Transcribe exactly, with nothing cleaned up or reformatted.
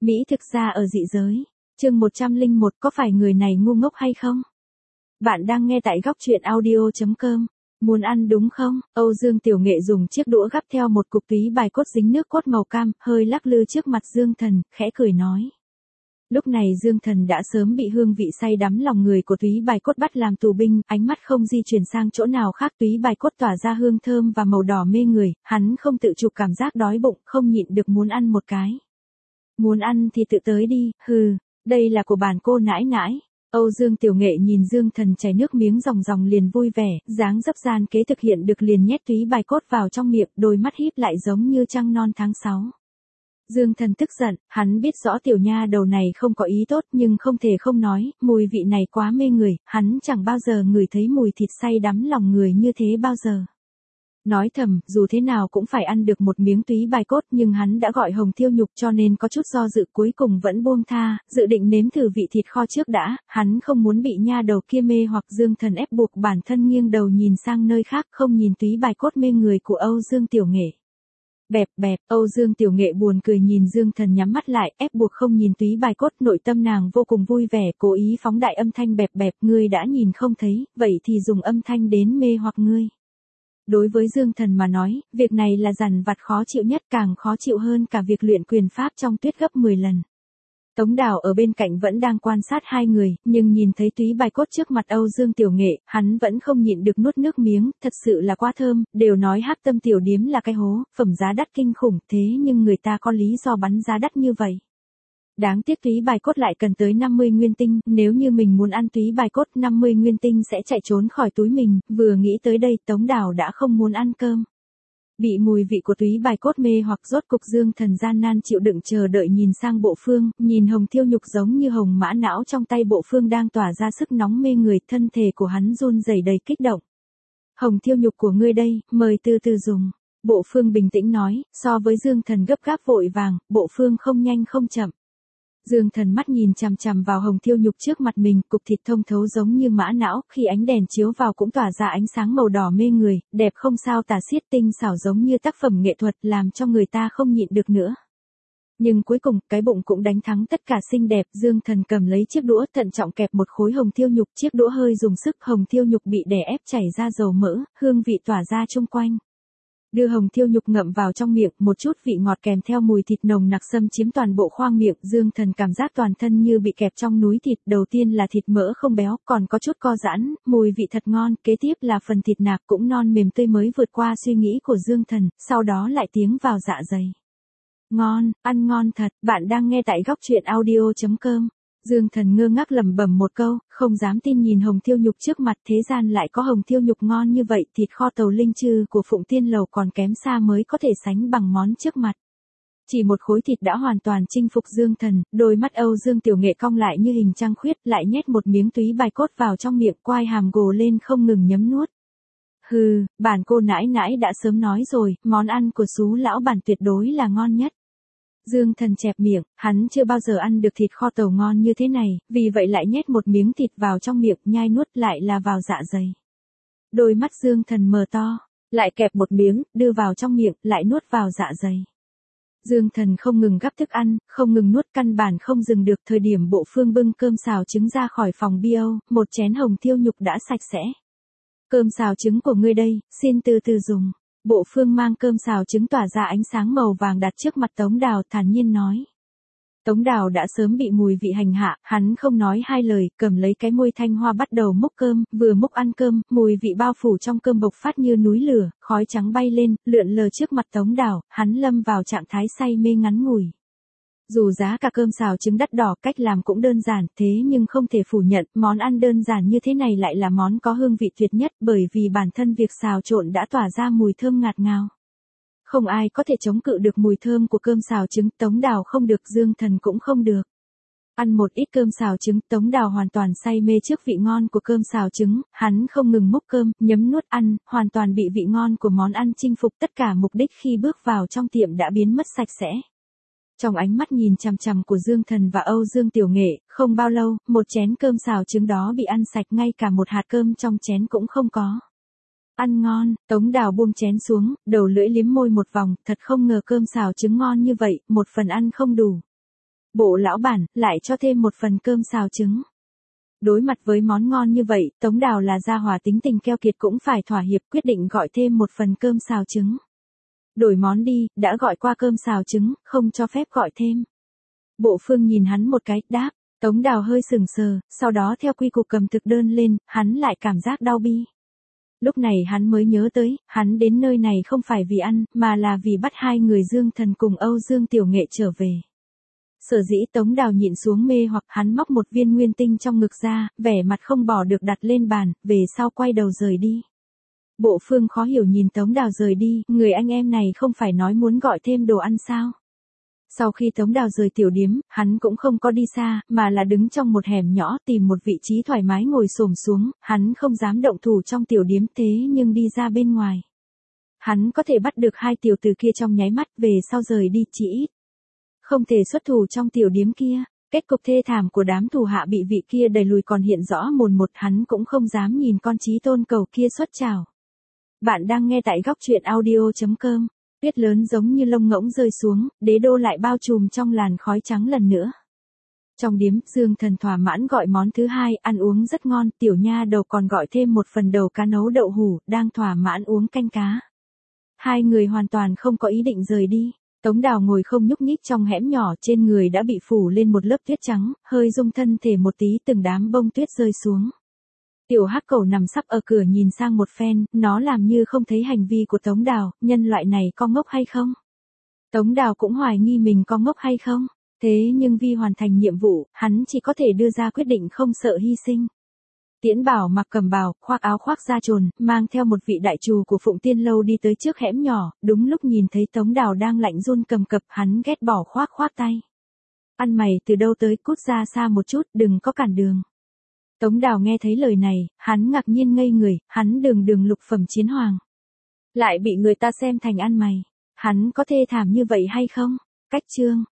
Mỹ thực ra ở dị giới. Chương một trăm lẻ một có phải người này ngu ngốc hay không? Bạn đang nghe tại góc truyện audio chấm com. Muốn ăn đúng không? Âu Dương Tiểu Nghệ dùng chiếc đũa gắp theo một cục túy bài cốt dính nước cốt màu cam, hơi lắc lư trước mặt Dương Thần, khẽ cười nói. Lúc này Dương Thần đã sớm bị hương vị say đắm lòng người của túy bài cốt bắt làm tù binh, ánh mắt không di chuyển sang chỗ nào khác, túy bài cốt tỏa ra hương thơm và màu đỏ mê người, hắn không tự chủ cảm giác đói bụng, không nhịn được muốn ăn một cái. Muốn ăn thì tự tới đi, hừ, đây là của bản cô nãi nãi. Âu Dương Tiểu Nghệ nhìn Dương Thần chảy nước miếng ròng ròng liền vui vẻ, dáng dấp gian kế thực hiện được liền nhét túy bài cốt vào trong miệng, đôi mắt híp lại giống như trăng non tháng sáu. Dương Thần tức giận, hắn biết rõ tiểu nha đầu này không có ý tốt nhưng không thể không nói, mùi vị này quá mê người, hắn chẳng bao giờ ngửi thấy mùi thịt say đắm lòng người như thế bao giờ. Nói thầm, dù thế nào cũng phải ăn được một miếng túy bài cốt nhưng hắn đã gọi Hồng Thiêu Nhục cho nên có chút do dự cuối cùng vẫn buông tha, dự định nếm thử vị thịt kho trước đã, hắn không muốn bị nha đầu kia mê hoặc. Dương Thần ép buộc bản thân nghiêng đầu nhìn sang nơi khác không nhìn túy bài cốt mê người của Âu Dương Tiểu Nghệ. Bẹp bẹp, Âu Dương Tiểu Nghệ buồn cười nhìn Dương Thần nhắm mắt lại, ép buộc không nhìn túy bài cốt, nội tâm nàng vô cùng vui vẻ, cố ý phóng đại âm thanh bẹp bẹp, ngươi đã nhìn không thấy, vậy thì dùng âm thanh đến mê hoặc ngươi. Đối với Dương Thần mà nói, việc này là dằn vặt khó chịu nhất, càng khó chịu hơn cả việc luyện quyền pháp trong tuyết gấp mười lần. Tống Đào ở bên cạnh vẫn đang quan sát hai người, nhưng nhìn thấy túy bài cốt trước mặt Âu Dương Tiểu Nghệ, hắn vẫn không nhịn được nuốt nước miếng, thật sự là quá thơm, đều nói Hắc Tâm tiểu điếm là cái hố, phẩm giá đắt kinh khủng, thế nhưng người ta có lý do bắn giá đắt như vậy. Đáng tiếc túy bài cốt lại cần tới năm mươi nguyên tinh, nếu như mình muốn ăn túy bài cốt năm mươi nguyên tinh sẽ chạy trốn khỏi túi mình, vừa nghĩ tới đây Tống Đào đã không muốn ăn cơm. Bị mùi vị của túy bài cốt mê hoặc rốt cục Dương Thần gian nan chịu đựng chờ đợi nhìn sang Bộ Phương, nhìn Hồng Thiêu Nhục giống như hồng mã não trong tay Bộ Phương đang tỏa ra sức nóng mê người, thân thể của hắn run rẩy đầy kích động. Hồng Thiêu Nhục của ngươi đây, mời từ từ dùng. Bộ Phương bình tĩnh nói, so với Dương Thần gấp gáp vội vàng, Bộ Phương không nhanh không chậm. Dương Thần mắt nhìn chằm chằm vào Hồng Thiêu Nhục trước mặt mình, cục thịt thông thấu giống như mã não, khi ánh đèn chiếu vào cũng tỏa ra ánh sáng màu đỏ mê người, đẹp không sao tả xiết, tinh xảo giống như tác phẩm nghệ thuật, làm cho người ta không nhịn được nữa. Nhưng cuối cùng, cái bụng cũng đánh thắng tất cả xinh đẹp, Dương Thần cầm lấy chiếc đũa, thận trọng kẹp một khối Hồng Thiêu Nhục, chiếc đũa hơi dùng sức, Hồng Thiêu Nhục bị đè ép chảy ra dầu mỡ, hương vị tỏa ra chung quanh. Đưa Hồng Thiêu Nhục ngậm vào trong miệng, một chút vị ngọt kèm theo mùi thịt nồng nặc xâm chiếm toàn bộ khoang miệng, Dương Thần cảm giác toàn thân như bị kẹp trong núi thịt, đầu tiên là thịt mỡ không béo, còn có chút co giãn, mùi vị thật ngon, kế tiếp là phần thịt nạc cũng non mềm tươi mới vượt qua suy nghĩ của Dương Thần, sau đó lại tiến vào dạ dày. Ngon, ăn ngon thật, bạn đang nghe tại góc truyện audio chấm com. Dương Thần ngơ ngác lẩm bẩm một câu, không dám tin nhìn Hồng Thiêu Nhục trước mặt, thế gian lại có Hồng Thiêu Nhục ngon như vậy, thịt kho tàu linh chư của Phụng Tiên Lầu còn kém xa mới có thể sánh bằng món trước mặt. Chỉ một khối thịt đã hoàn toàn chinh phục Dương Thần, đôi mắt Âu Dương Tiểu Nghệ cong lại như hình trăng khuyết, lại nhét một miếng túy bài cốt vào trong miệng, quai hàm gồ lên không ngừng nhấm nuốt. Hừ, bản cô nãi nãi đã sớm nói rồi, món ăn của Sú lão bản tuyệt đối là ngon nhất. Dương Thần chẹp miệng, hắn chưa bao giờ ăn được thịt kho tàu ngon như thế này, vì vậy lại nhét một miếng thịt vào trong miệng, nhai nuốt lại là vào dạ dày. Đôi mắt Dương Thần mờ to, lại kẹp một miếng, đưa vào trong miệng, lại nuốt vào dạ dày. Dương Thần không ngừng gắp thức ăn, không ngừng nuốt, căn bản không dừng được. Thời điểm Bộ Phương bưng cơm xào trứng ra khỏi phòng bio, một chén Hồng Thiêu Nhục đã sạch sẽ. Cơm xào trứng của ngươi đây, xin từ từ dùng. Bộ Phương mang cơm xào trứng tỏa ra ánh sáng màu vàng đặt trước mặt Tống Đào, thản nhiên nói. Tống Đào đã sớm bị mùi vị hành hạ, hắn không nói hai lời, cầm lấy cái môi thanh hoa bắt đầu múc cơm, vừa múc ăn cơm, mùi vị bao phủ trong cơm bộc phát như núi lửa, khói trắng bay lên, lượn lờ trước mặt Tống Đào, hắn lâm vào trạng thái say mê ngắn ngủi. Dù giá cả cơm xào trứng đắt đỏ, cách làm cũng đơn giản, thế nhưng không thể phủ nhận, món ăn đơn giản như thế này lại là món có hương vị tuyệt nhất, bởi vì bản thân việc xào trộn đã tỏa ra mùi thơm ngạt ngào. Không ai có thể chống cự được mùi thơm của cơm xào trứng, Tống Đào không được, Dương Thần cũng không được. Ăn một ít cơm xào trứng, Tống Đào hoàn toàn say mê trước vị ngon của cơm xào trứng, hắn không ngừng múc cơm, nhấm nuốt ăn, hoàn toàn bị vị ngon của món ăn chinh phục, tất cả mục đích khi bước vào trong tiệm đã biến mất sạch sẽ. Trong ánh mắt nhìn chằm chằm của Dương Thần và Âu Dương Tiểu Nghệ, không bao lâu, một chén cơm xào trứng đó bị ăn sạch, ngay cả một hạt cơm trong chén cũng không có. Ăn ngon, Tống Đào buông chén xuống, đầu lưỡi liếm môi một vòng, thật không ngờ cơm xào trứng ngon như vậy, một phần ăn không đủ. Bộ lão bản, lại cho thêm một phần cơm xào trứng. Đối mặt với món ngon như vậy, Tống Đào là gia hỏa tính tình keo kiệt cũng phải thỏa hiệp, quyết định gọi thêm một phần cơm xào trứng. Đổi món đi, đã gọi qua cơm xào trứng, không cho phép gọi thêm. Bộ Phương nhìn hắn một cái, đáp. Tống Đào hơi sừng sờ, sau đó theo quy củ cầm thực đơn lên, hắn lại cảm giác đau bi. Lúc này hắn mới nhớ tới, hắn đến nơi này không phải vì ăn, mà là vì bắt hai người Dương Thần cùng Âu Dương Tiểu Nghệ trở về. Sở dĩ Tống Đào nhịn xuống mê hoặc hắn móc một viên nguyên tinh trong ngực ra, vẻ mặt không bỏ được đặt lên bàn, về sau quay đầu rời đi. Bộ Phương khó hiểu nhìn Tống Đào rời đi, người anh em này không phải nói muốn gọi thêm đồ ăn sao? Sau khi Tống Đào rời tiểu điếm, hắn cũng không có đi xa, mà là đứng trong một hẻm nhỏ tìm một vị trí thoải mái ngồi xổm xuống, hắn không dám động thủ trong tiểu điếm thế nhưng đi ra bên ngoài. Hắn có thể bắt được hai tiểu tử kia trong nháy mắt về sau rời đi chỉ ít. Không thể xuất thủ trong tiểu điếm kia, kết cục thê thảm của đám thủ hạ bị vị kia đẩy lùi còn hiện rõ mồn một, hắn cũng không dám nhìn con chí tôn cầu kia xuất trảo. Bạn đang nghe tại góc truyện audio chấm com. Tuyết lớn giống như lông ngỗng rơi xuống, đế đô lại bao trùm trong làn khói trắng lần nữa. Trong điếm, Dương Thần thỏa mãn gọi món thứ hai, ăn uống rất ngon, tiểu nha đầu còn gọi thêm một phần đầu cá nấu đậu hủ, đang thỏa mãn uống canh cá. Hai người hoàn toàn không có ý định rời đi. Tống Đào ngồi không nhúc nhích trong hẻm nhỏ, trên người đã bị phủ lên một lớp tuyết trắng, hơi rung thân thể một tí, từng đám bông tuyết rơi xuống. Tiểu hắc cẩu nằm sấp ở cửa nhìn sang một phen, nó làm như không thấy hành vi của Tống Đào, nhân loại này có ngốc hay không? Tống Đào cũng hoài nghi mình có ngốc hay không, thế nhưng vì hoàn thành nhiệm vụ, hắn chỉ có thể đưa ra quyết định không sợ hy sinh. Tiễn Bảo mặc cẩm bào, khoác áo khoác da trồn, mang theo một vị đại trù của Phụng Tiên Lâu đi tới trước hẻm nhỏ, đúng lúc nhìn thấy Tống Đào đang lạnh run cầm cập, hắn ghét bỏ khoác khoác tay. Ăn mày từ đâu tới, cút ra xa một chút, đừng có cản đường. Tống Đào nghe thấy lời này, hắn ngạc nhiên ngây người, hắn đường đường lục phẩm chiến hoàng. Lại bị người ta xem thành ăn mày. Hắn có thê thảm như vậy hay không? Cách chương.